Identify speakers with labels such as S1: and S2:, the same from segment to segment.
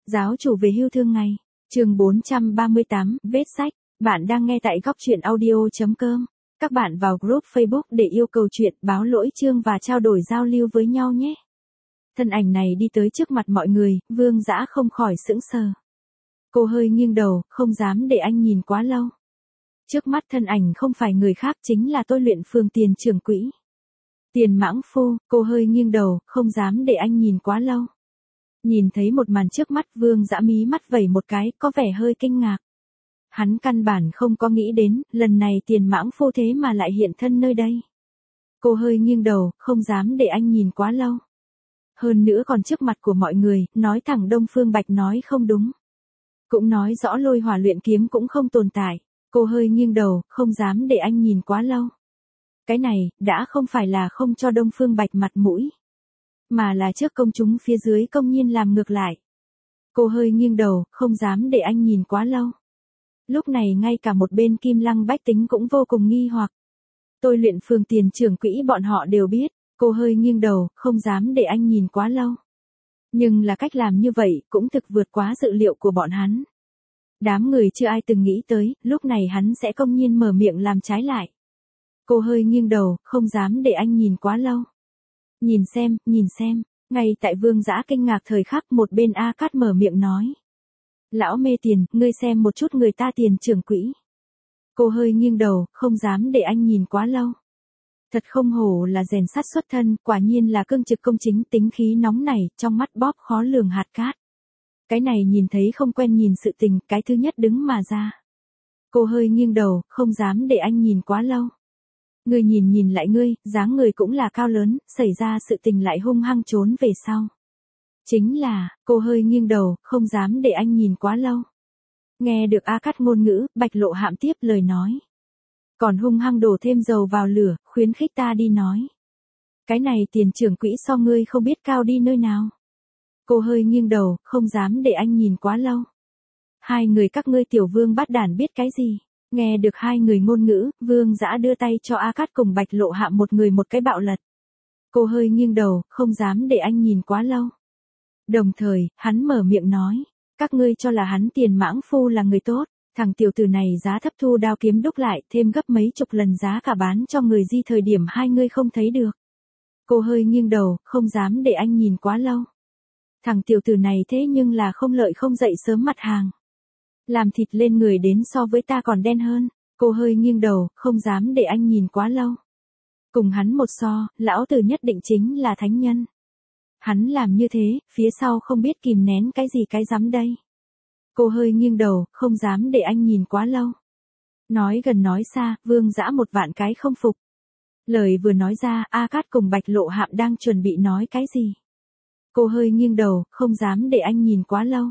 S1: Giáo chủ về hưu thương ngày. Chương 438, vết sách. Bạn đang nghe tại góc truyện audio.com. Các bạn vào group Facebook để yêu cầu chuyện, báo lỗi chương và trao đổi giao lưu với nhau nhé. Thân ảnh này đi tới trước mặt mọi người, Vương Dã không khỏi sững sờ. Cô hơi nghiêng đầu, không dám để anh nhìn quá lâu. Trước mắt thân ảnh không phải người khác, chính là Tôi Luyện Phường Tiền trưởng quỹ. Tiền Mãng Phu. Cô hơi nghiêng đầu, không dám để anh nhìn quá lâu. Nhìn thấy một màn trước mắt, Vương Dã mí mắt vẩy một cái, có vẻ hơi kinh ngạc. Hắn căn bản không có nghĩ đến, lần này Tiền Mãng Phu thế mà lại hiện thân nơi đây. Cô hơi nghiêng đầu, không dám để anh nhìn quá lâu. Hơn nữa còn trước mặt của mọi người, nói thẳng Đông Phương Bạch nói không đúng. Cũng nói rõ Lôi Hỏa luyện kiếm cũng không tồn tại. Cô hơi nghiêng đầu, không dám để anh nhìn quá lâu. Cái này, đã không phải là không cho Đông Phương Bạch mặt mũi, mà là trước công chúng phía dưới công nhiên làm ngược lại. Cô hơi nghiêng đầu, không dám để anh nhìn quá lâu. Lúc này ngay cả một bên Kim Lăng bách tính cũng vô cùng nghi hoặc. Tôi Luyện Phường Tiền trưởng quỹ bọn họ đều biết, cô hơi nghiêng đầu, không dám để anh nhìn quá lâu. Nhưng là cách làm như vậy, cũng thực vượt quá dự liệu của bọn hắn. Đám người chưa ai từng nghĩ tới, lúc này hắn sẽ công nhiên mở miệng làm trái lại. Cô hơi nghiêng đầu, không dám để anh nhìn quá lâu. Nhìn xem, ngay tại Vương Dã kinh ngạc thời khắc, một bên A Cát mở miệng nói. Lão mê tiền, ngươi xem một chút người ta Tiền trưởng quỹ. Cô hơi nghiêng đầu, không dám để anh nhìn quá lâu. Thật không hổ là rèn sắt xuất thân, quả nhiên là cương trực công chính, tính khí nóng nảy, trong mắt bóp khó lường hạt cát. Cái này nhìn thấy không quen nhìn sự tình, cái thứ nhất đứng mà ra. Cô hơi nghiêng đầu, không dám để anh nhìn quá lâu. Ngươi nhìn lại ngươi, dáng người cũng là cao lớn, xảy ra sự tình lại hung hăng trốn về sau. Chính là, cô hơi nghiêng đầu, không dám để anh nhìn quá lâu. Nghe được A Cát ngôn ngữ, Bạch Lộ Hạm tiếp lời nói. Còn hung hăng đổ thêm dầu vào lửa, khuyến khích ta đi nói. Cái này Tiền trưởng quỹ so ngươi không biết cao đi nơi nào. Cô hơi nghiêng đầu, không dám để anh nhìn quá lâu. Hai người các ngươi tiểu vương bát đản biết cái gì? Nghe được hai người ngôn ngữ, Vương Dã đưa tay cho A Cát cùng Bạch Lộ Hạm một người một cái bạo lật. Cô hơi nghiêng đầu, không dám để anh nhìn quá lâu. Đồng thời, hắn mở miệng nói, các ngươi cho là hắn Tiền Mãng Phu là người tốt, thằng tiểu tử này giá thấp thu đao kiếm đúc lại, thêm gấp mấy chục lần giá cả bán cho người Di thời điểm hai ngươi không thấy được. Cô hơi nghiêng đầu, không dám để anh nhìn quá lâu. Thằng tiểu tử này thế nhưng là không lợi không dậy sớm mặt hàng. Làm thịt lên người đến so với ta còn đen hơn. Cô hơi nghiêng đầu, không dám để anh nhìn quá lâu. Cùng hắn một so, lão tử nhất định chính là thánh nhân. Hắn làm như thế, phía sau không biết kìm nén cái gì cái rắm đây. Cô hơi nghiêng đầu, không dám để anh nhìn quá lâu. Nói gần nói xa, Vương Dã một vạn cái không phục. Lời vừa nói ra, A Cát cùng Bạch Lộ Hạm đang chuẩn bị nói cái gì. Cô hơi nghiêng đầu, không dám để anh nhìn quá lâu.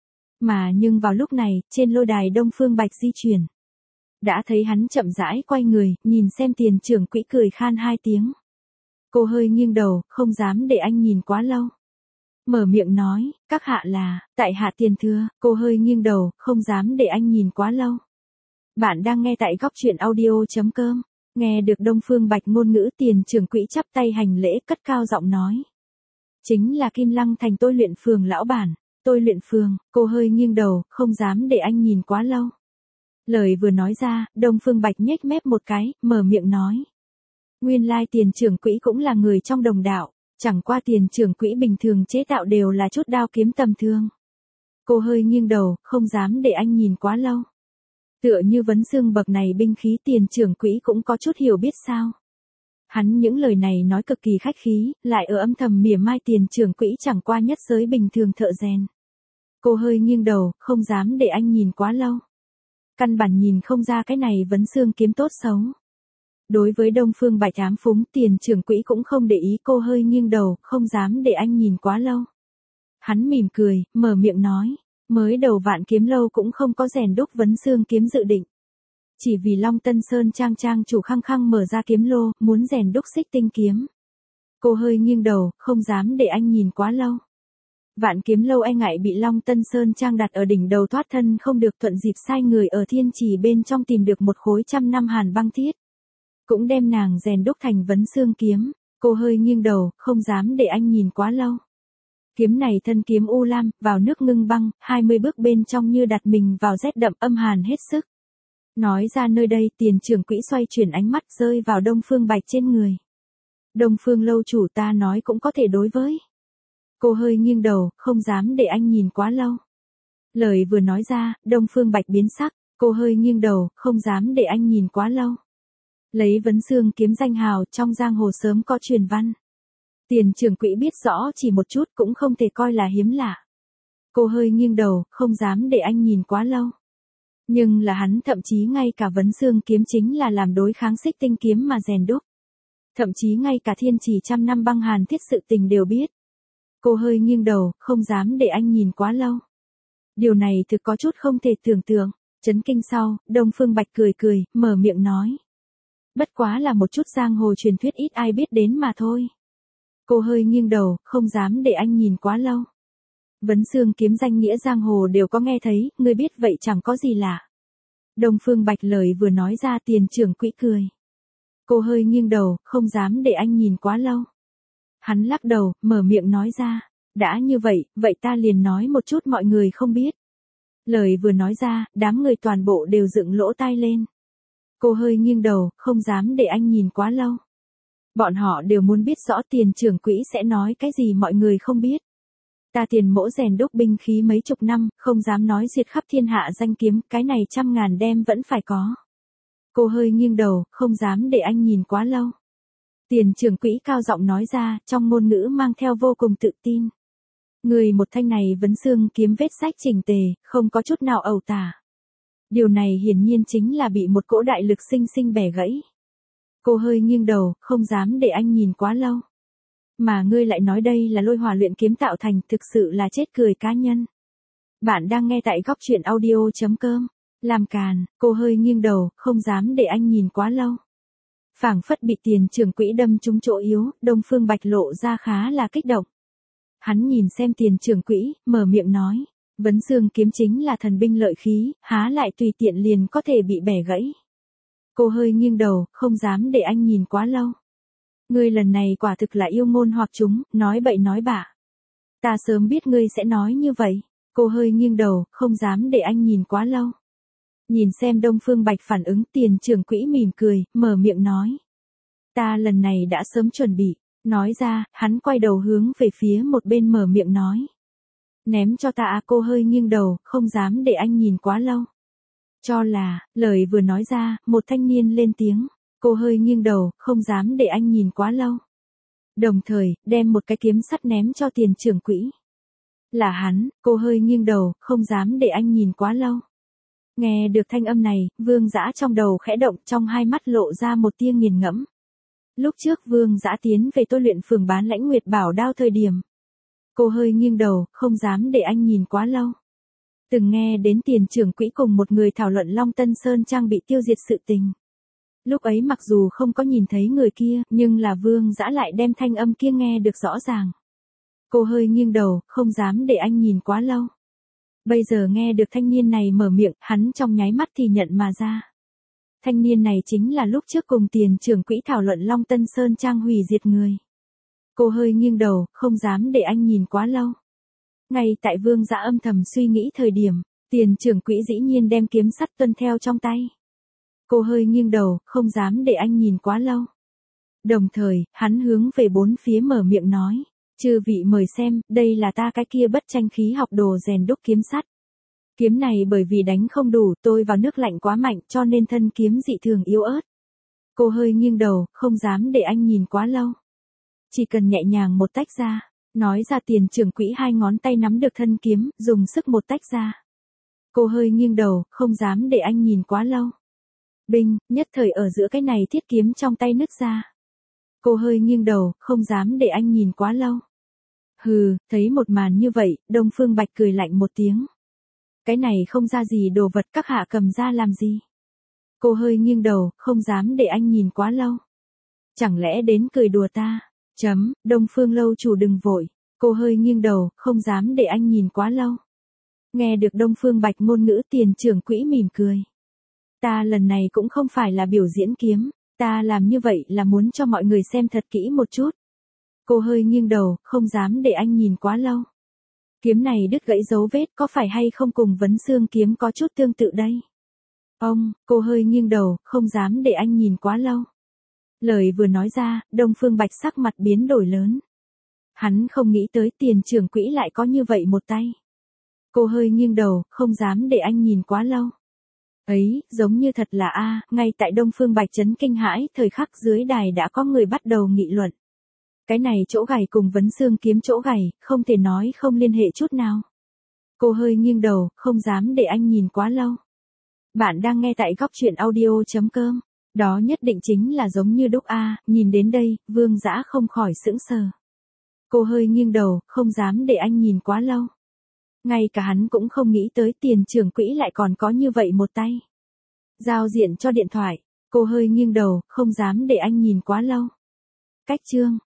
S1: Mà nhưng vào lúc này, trên lôi đài Đông Phương Bạch di chuyển. Đã thấy hắn chậm rãi quay người, nhìn xem Tiền trưởng quỹ cười khan hai tiếng. Cô hơi nghiêng đầu, không dám để anh nhìn quá lâu. Mở miệng nói, các hạ là, tại hạ tiền thưa, cô hơi nghiêng đầu, không dám để anh nhìn quá lâu. Bạn đang nghe tại góc truyện audio.com, nghe được Đông Phương Bạch ngôn ngữ, Tiền trưởng quỹ chắp tay hành lễ, cất cao giọng nói. Chính là Kim Lăng thành Tôi Luyện Phường lão bản. Tôi Luyện Phường. Cô hơi nghiêng đầu, không dám để anh nhìn quá lâu. Lời vừa nói ra, Đông Phương Bạch nhếch mép một cái, mở miệng nói. Nguyên lai Tiền trưởng quỹ cũng là người trong đồng đạo, chẳng qua Tiền trưởng quỹ bình thường chế tạo đều là chút đao kiếm tầm thường. Cô hơi nghiêng đầu, không dám để anh nhìn quá lâu. Tựa như vấn xương bậc này binh khí Tiền trưởng quỹ cũng có chút hiểu biết sao. Hắn những lời này nói cực kỳ khách khí, lại ở âm thầm mỉa mai Tiền trưởng quỹ chẳng qua nhất giới bình thường thợ rèn. Cô hơi nghiêng đầu, không dám để anh nhìn quá lâu. Căn bản nhìn không ra cái này vấn xương kiếm tốt xấu. Đối với Đông Phương Bạch ám phúng, Tiền trưởng quỹ cũng không để ý, cô hơi nghiêng đầu, không dám để anh nhìn quá lâu. Hắn mỉm cười, mở miệng nói, mới đầu Vạn Kiếm Lâu cũng không có rèn đúc vấn xương kiếm dự định. Chỉ vì Long Tân Sơn trang chủ khăng khăng mở ra kiếm lô, muốn rèn đúc xích tinh kiếm. Cô hơi nghiêng đầu, không dám để anh nhìn quá lâu. Vạn Kiếm Lâu e ngại bị Long Tân Sơn trang đặt ở đỉnh đầu thoát thân không được, thuận dịp sai người ở Thiên Trì bên trong tìm được một khối 100 năm hàn băng thiết. Cũng đem nàng rèn đúc thành vấn xương kiếm. Cô hơi nghiêng đầu, không dám để anh nhìn quá lâu. Kiếm này thân kiếm u lam, vào nước ngưng băng, 20 bước bên trong như đặt mình vào rét đậm âm hàn hết sức. Nói ra nơi đây, Tiền trưởng quỹ xoay chuyển ánh mắt rơi vào Đông Phương Bạch trên người. Đông Phương lâu chủ, ta nói cũng có thể đối với. Cô hơi nghiêng đầu, không dám để anh nhìn quá lâu. Lời vừa nói ra, Đông Phương Bạch biến sắc, cô hơi nghiêng đầu, không dám để anh nhìn quá lâu. Lấy Vấn Xương kiếm danh hào, trong giang hồ sớm có truyền văn. Tiền trưởng quỹ biết rõ chỉ một chút cũng không thể coi là hiếm lạ. Cô hơi nghiêng đầu, không dám để anh nhìn quá lâu. Nhưng là hắn thậm chí ngay cả Vấn Xương kiếm chính là làm đối kháng Xích Tinh kiếm mà rèn đúc. Thậm chí ngay cả Thiên Chỉ trăm năm băng hàn thiết sự tình đều biết. Cô hơi nghiêng đầu, không dám để anh nhìn quá lâu. Điều này thực có chút không thể tưởng tượng. Chấn kinh sau, Đông Phương Bạch cười cười, mở miệng nói. Bất quá là một chút giang hồ truyền thuyết ít ai biết đến mà thôi. Cô hơi nghiêng đầu, không dám để anh nhìn quá lâu. Vấn Xương kiếm danh nghĩa giang hồ đều có nghe thấy, ngươi biết vậy chẳng có gì lạ. Đông Phương Bạch lời vừa nói ra, Tiền trưởng quỹ cười. Cô hơi nghiêng đầu, không dám để anh nhìn quá lâu. Hắn lắc đầu, mở miệng nói ra. Đã như vậy, vậy ta liền nói một chút mọi người không biết. Lời vừa nói ra, đám người toàn bộ đều dựng lỗ tai lên. Cô hơi nghiêng đầu, không dám để anh nhìn quá lâu. Bọn họ đều muốn biết rõ Tiền trưởng quỹ sẽ nói cái gì mọi người không biết. Ta Tiền mỗ rèn đúc binh khí mấy chục năm, không dám nói diệt khắp thiên hạ danh kiếm, cái này 100.000 đem vẫn phải có. Cô hơi nghiêng đầu, không dám để anh nhìn quá lâu. Tiền trưởng quỹ cao giọng nói ra, trong ngôn ngữ mang theo vô cùng tự tin. Người một thanh này Vấn Xương kiếm vết rách chỉnh tề, không có chút nào ẩu tả. Điều này hiển nhiên chính là bị một cỗ đại lực sinh sinh bẻ gãy. Cô hơi nghiêng đầu, không dám để anh nhìn quá lâu. Mà ngươi lại nói đây là lôi hỏa luyện kiếm tạo thành, thực sự là chết cười cá nhân. Bạn đang nghe tại góc truyện audio.com. Làm càn, cô hơi nghiêng đầu, không dám để anh nhìn quá lâu. Phảng phất bị Tiền trưởng quỹ đâm trúng chỗ yếu, Đông Phương Bạch lộ ra khá là kích động. Hắn nhìn xem Tiền trưởng quỹ, mở miệng nói. Vấn Xương kiếm chính là thần binh lợi khí, há lại tùy tiện liền có thể bị bẻ gãy. Cô hơi nghiêng đầu, không dám để anh nhìn quá lâu. Ngươi lần này quả thực là yêu ngôn hoặc chúng, nói bậy nói bạ. Ta sớm biết ngươi sẽ nói như vậy. Cô hơi nghiêng đầu, không dám để anh nhìn quá lâu. Nhìn xem Đông Phương Bạch phản ứng, Tiền trưởng quỹ mỉm cười, mở miệng nói. Ta lần này đã sớm chuẩn bị. Nói ra, hắn quay đầu hướng về phía một bên mở miệng nói. Ném cho ta à, cô hơi nghiêng đầu, không dám để anh nhìn quá lâu. Cho là, lời vừa nói ra, một thanh niên lên tiếng. Cô hơi nghiêng đầu, không dám để anh nhìn quá lâu. Đồng thời, đem một cái kiếm sắt ném cho Tiền trưởng quỹ. Là hắn, cô hơi nghiêng đầu, không dám để anh nhìn quá lâu. Nghe được thanh âm này, Vương Dã trong đầu khẽ động, trong hai mắt lộ ra một tia nghiền ngẫm. Lúc trước Vương Dã tiến về tôi luyện phường bán Lãnh Nguyệt Bảo đao thời điểm. Cô hơi nghiêng đầu, không dám để anh nhìn quá lâu. Từng nghe đến Tiền trưởng quỹ cùng một người thảo luận Long Tân Sơn Trang bị tiêu diệt sự tình. Lúc ấy mặc dù không có nhìn thấy người kia, nhưng là Vương Dã lại đem thanh âm kia nghe được rõ ràng. Cô hơi nghiêng đầu, không dám để anh nhìn quá lâu. Bây giờ nghe được thanh niên này mở miệng, hắn trong nháy mắt thì nhận mà ra. Thanh niên này chính là lúc trước cùng Tiền trưởng quỹ thảo luận Long Tân Sơn Trang hủy diệt người. Cô hơi nghiêng đầu, không dám để anh nhìn quá lâu. Ngay tại Vương Dã âm thầm suy nghĩ thời điểm, Tiền trưởng quỹ dĩ nhiên đem kiếm sắt tuân theo trong tay. Cô hơi nghiêng đầu, không dám để anh nhìn quá lâu. Đồng thời, hắn hướng về bốn phía mở miệng nói. Chư vị mời xem, đây là ta cái kia bất tranh khí học đồ rèn đúc kiếm sắt. Kiếm này bởi vì đánh không đủ, tôi vào nước lạnh quá mạnh cho nên thân kiếm dị thường yếu ớt. Cô hơi nghiêng đầu, không dám để anh nhìn quá lâu. Chỉ cần nhẹ nhàng một tách ra, nói ra Tiền trưởng quỹ hai ngón tay nắm được thân kiếm, dùng sức một tách ra. Cô hơi nghiêng đầu, không dám để anh nhìn quá lâu. Binh, nhất thời ở giữa cái này thiết kiếm trong tay nứt ra. Cô hơi nghiêng đầu, không dám để anh nhìn quá lâu. Hừ, thấy một màn như vậy, Đông Phương Bạch cười lạnh một tiếng. Cái này không ra gì đồ vật, các hạ cầm ra làm gì? Cô hơi nghiêng đầu, không dám để anh nhìn quá lâu. Chẳng lẽ đến cười đùa ta? Đông Phương lâu chủ đừng vội. Cô hơi nghiêng đầu, không dám để anh nhìn quá lâu. Nghe được Đông Phương Bạch ngôn ngữ, Tiền trưởng quỹ mỉm cười. Ta lần này cũng không phải là biểu diễn kiếm, ta làm như vậy là muốn cho mọi người xem thật kỹ một chút. Cô hơi nghiêng đầu, không dám để anh nhìn quá lâu. Kiếm này đứt gãy dấu vết có phải hay không cùng vấn xương kiếm có chút tương tự đây? Cô hơi nghiêng đầu, không dám để anh nhìn quá lâu. Lời vừa nói ra, Đông Phương Bạch sắc mặt biến đổi lớn. Hắn không nghĩ tới Tiền trưởng quỹ lại có như vậy một tay. Cô hơi nghiêng đầu, không dám để anh nhìn quá lâu. Ấy, giống như thật là ngay tại Đông Phương Bạch chấn kinh hãi, thời khắc dưới đài đã có người bắt đầu nghị luận. Cái này chỗ gảy cùng vấn xương kiếm chỗ gảy, không thể nói không liên hệ chút nào. Cô hơi nghiêng đầu, không dám để anh nhìn quá lâu. Bạn đang nghe tại góc truyện audio.com. Đó nhất định chính là giống như đúc nhìn đến đây, Vương Dã không khỏi sững sờ. Cô hơi nghiêng đầu, không dám để anh nhìn quá lâu. Ngay cả hắn cũng không nghĩ tới Tiền trưởng quỹ lại còn có như vậy một tay. Giao diện cho điện thoại, cô hơi nghiêng đầu, không dám để anh nhìn quá lâu. Cách chương.